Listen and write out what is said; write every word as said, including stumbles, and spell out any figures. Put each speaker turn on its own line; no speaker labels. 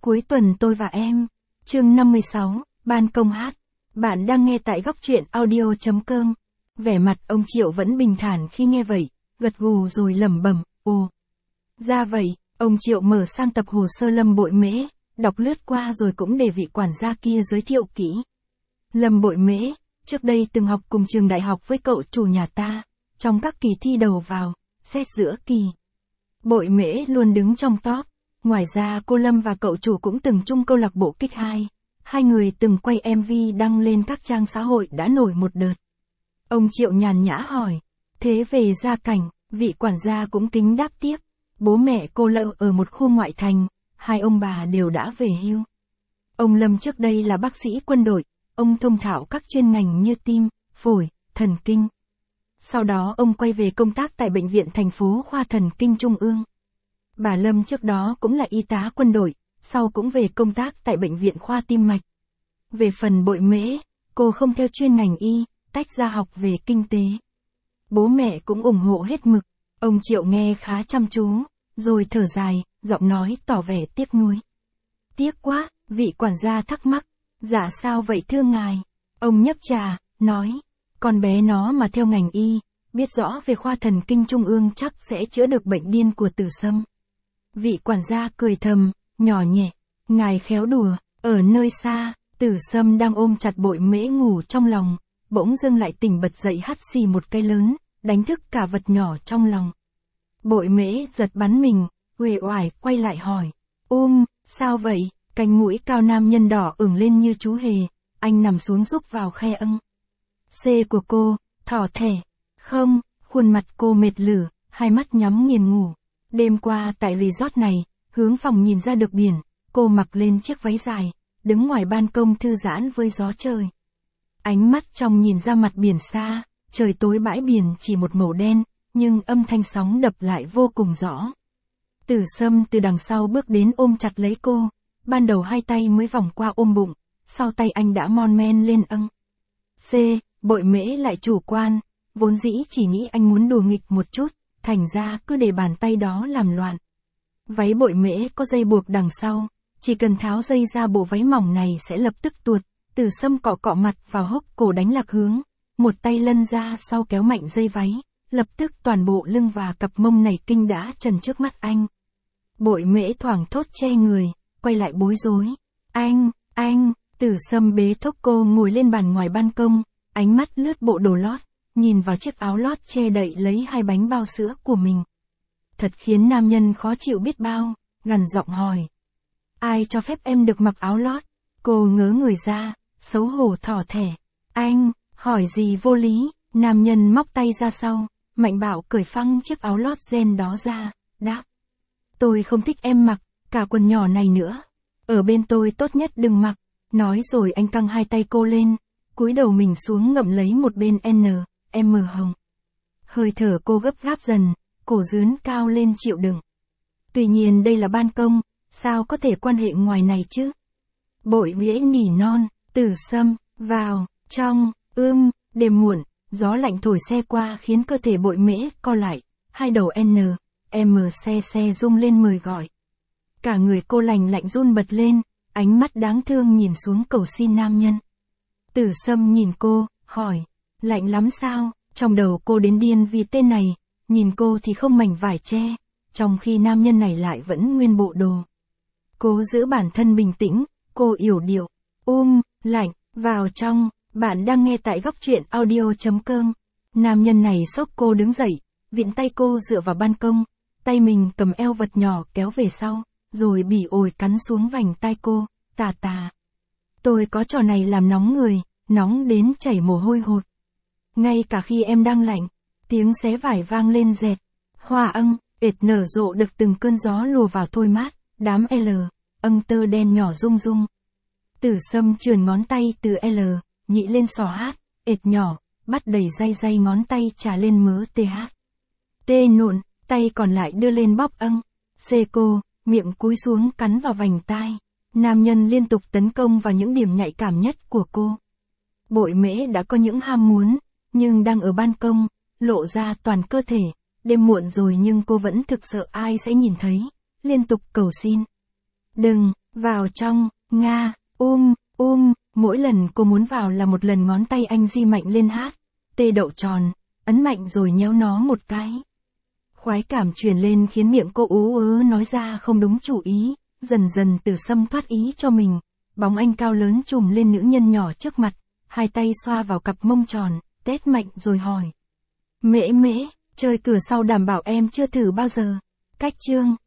Cuối tuần tôi và em. Chương năm mươi sáu, ban công hát. Bạn đang nghe tại góc truyện audio chấm com. Vẻ mặt ông Triệu vẫn bình thản khi nghe vậy, gật gù rồi lẩm bẩm, ồ. Ra vậy, ông Triệu mở sang tập hồ sơ Lâm Bội Mễ, đọc lướt qua rồi cũng để vị quản gia kia giới thiệu kỹ. Lâm Bội Mễ, trước đây từng học cùng trường đại học với cậu chủ nhà ta, trong các kỳ thi đầu vào, xét giữa kỳ. Bội Mễ luôn đứng trong top. Ngoài ra cô Lâm và cậu chủ cũng từng chung câu lạc bộ kích hai. Hai người từng quay em vê đăng lên các trang xã hội đã nổi một đợt. Ông Triệu nhàn nhã hỏi. Thế về gia cảnh, vị quản gia cũng kính đáp tiếp. Bố mẹ cô Lâm ở một khu ngoại thành, hai ông bà đều đã về hưu. Ông Lâm trước đây là bác sĩ quân đội, ông thông thạo các chuyên ngành như tim, phổi, thần kinh. Sau đó ông quay về công tác tại Bệnh viện thành phố Khoa Thần Kinh Trung ương. Bà Lâm trước đó cũng là y tá quân đội, sau cũng về công tác tại Bệnh viện Khoa Tim Mạch. Về phần Bội Mễ, cô không theo chuyên ngành y, tách ra học về kinh tế. Bố mẹ cũng ủng hộ hết mực, ông Triệu nghe khá chăm chú, rồi thở dài, giọng nói tỏ vẻ tiếc nuối. Tiếc quá, vị quản gia thắc mắc, dạ sao vậy thưa ngài? Ông nhấp trà, nói, con bé nó mà theo ngành y, biết rõ về khoa thần kinh trung ương chắc sẽ chữa được bệnh điên của Tử Sâm. Vị quản gia cười thầm, nhỏ nhẹ, ngài khéo đùa, ở nơi xa, Tử Sâm đang ôm chặt Bội Mễ ngủ trong lòng, bỗng dưng lại tỉnh bật dậy hắt xì một cái lớn, đánh thức cả vật nhỏ trong lòng. Bội Mễ giật bắn mình, uể oải quay lại hỏi, um, sao vậy? Cánh mũi cao nam nhân đỏ ửng lên như chú hề, anh nằm xuống rúc vào khe âng. C của cô, thỏ thẻ, không, khuôn mặt cô mệt lử, hai mắt nhắm nghiền ngủ. Đêm qua tại resort này, hướng phòng nhìn ra được biển, cô mặc lên chiếc váy dài, đứng ngoài ban công thư giãn với gió trời. Ánh mắt trong nhìn ra mặt biển xa, trời tối bãi biển chỉ một màu đen, nhưng âm thanh sóng đập lại vô cùng rõ. Tử Sâm từ đằng sau bước đến ôm chặt lấy cô, ban đầu hai tay mới vòng qua ôm bụng, sau tay anh đã mon men lên âng. C, Bội Mễ lại chủ quan, vốn dĩ chỉ nghĩ anh muốn đùa nghịch một chút, thành ra cứ để bàn tay đó làm loạn. Váy Bội Mễ có dây buộc đằng sau, chỉ cần tháo dây ra bộ váy mỏng này sẽ lập tức tuột. Tử Sâm cọ cọ mặt vào hốc cổ đánh lạc hướng, một tay lân ra sau kéo mạnh dây váy, lập tức toàn bộ lưng và cặp mông nảy kinh đã trần trước mắt anh. Bội Mễ thoảng thốt che người, quay lại bối rối. Anh, anh, Tử Sâm bế thốc cô ngồi lên bàn ngoài ban công, ánh mắt lướt bộ đồ lót, nhìn vào chiếc áo lót che đậy lấy hai bánh bao sữa của mình. Thật khiến nam nhân khó chịu biết bao, gằn giọng hỏi. Ai cho phép em được mặc áo lót? Cô ngớ người ra, xấu hổ thỏ thẻ. Anh, hỏi gì vô lý? Nam nhân móc tay ra sau, mạnh bạo cởi phăng chiếc áo lót ren đó ra, đáp. Tôi không thích em mặc, cả quần nhỏ này nữa. Ở bên tôi tốt nhất đừng mặc. Nói rồi anh căng hai tay cô lên, cúi đầu mình xuống ngậm lấy một bên N, M hồng. Hơi thở cô gấp gáp dần, cổ dướn cao lên chịu đựng. Tuy nhiên đây là ban công, sao có thể quan hệ ngoài này chứ? Bội Mễ nỉ non, Tử Sâm, vào, trong, ưm, đêm muộn, gió lạnh thổi xe qua khiến cơ thể Bội Mễ co lại, hai đầu N, M xe xe rung lên mời gọi. Cả người cô lành lạnh run bật lên, ánh mắt đáng thương nhìn xuống cầu xin nam nhân. Tử Sâm nhìn cô, hỏi, lạnh lắm sao? Trong đầu cô đến điên vì tên này, nhìn cô thì không mảnh vải che, trong khi nam nhân này lại vẫn nguyên bộ đồ. Cố giữ bản thân bình tĩnh, cô yểu điệu, um, lạnh, vào trong, bạn đang nghe tại góc truyện audio chấm com. Nam nhân này xốc cô đứng dậy, vịn tay cô dựa vào ban công, tay mình cầm eo vật nhỏ kéo về sau, rồi bỉ ổi cắn xuống vành tai cô, tà tà. Tôi có trò này làm nóng người, nóng đến chảy mồ hôi hột. Ngay cả khi em đang lạnh, tiếng xé vải vang lên rẹt. Hoa âng, ệt nở rộ được từng cơn gió lùa vào thôi mát, đám L, âng tơ đen nhỏ rung rung. Tử Sâm trườn ngón tay từ L, nhị lên sò hát, ệt nhỏ, bắt đầy day day ngón tay trà lên mớ TH. T nụn, tay còn lại đưa lên bóp âng. C cô, miệng cúi xuống cắn vào vành tai. Nam nhân liên tục tấn công vào những điểm nhạy cảm nhất của cô. Bội Mễ đã có những ham muốn, nhưng đang ở ban công, lộ ra toàn cơ thể. Đêm muộn rồi nhưng cô vẫn thực sợ ai sẽ nhìn thấy, liên tục cầu xin. Đừng, Vào trong, Nga, um, um, mỗi lần cô muốn vào là một lần ngón tay anh di mạnh lên hát, tê đậu tròn, ấn mạnh rồi nhéo nó một cái. Khoái cảm truyền lên khiến miệng cô ú ớ nói ra không đúng chủ ý, dần dần Từ Sâm thoát ý cho mình, bóng anh cao lớn trùm lên nữ nhân nhỏ trước mặt, hai tay xoa vào cặp mông tròn, tét mạnh rồi hỏi. Mễ mễ, chơi cửa sau đảm bảo em chưa thử bao giờ. Cách chương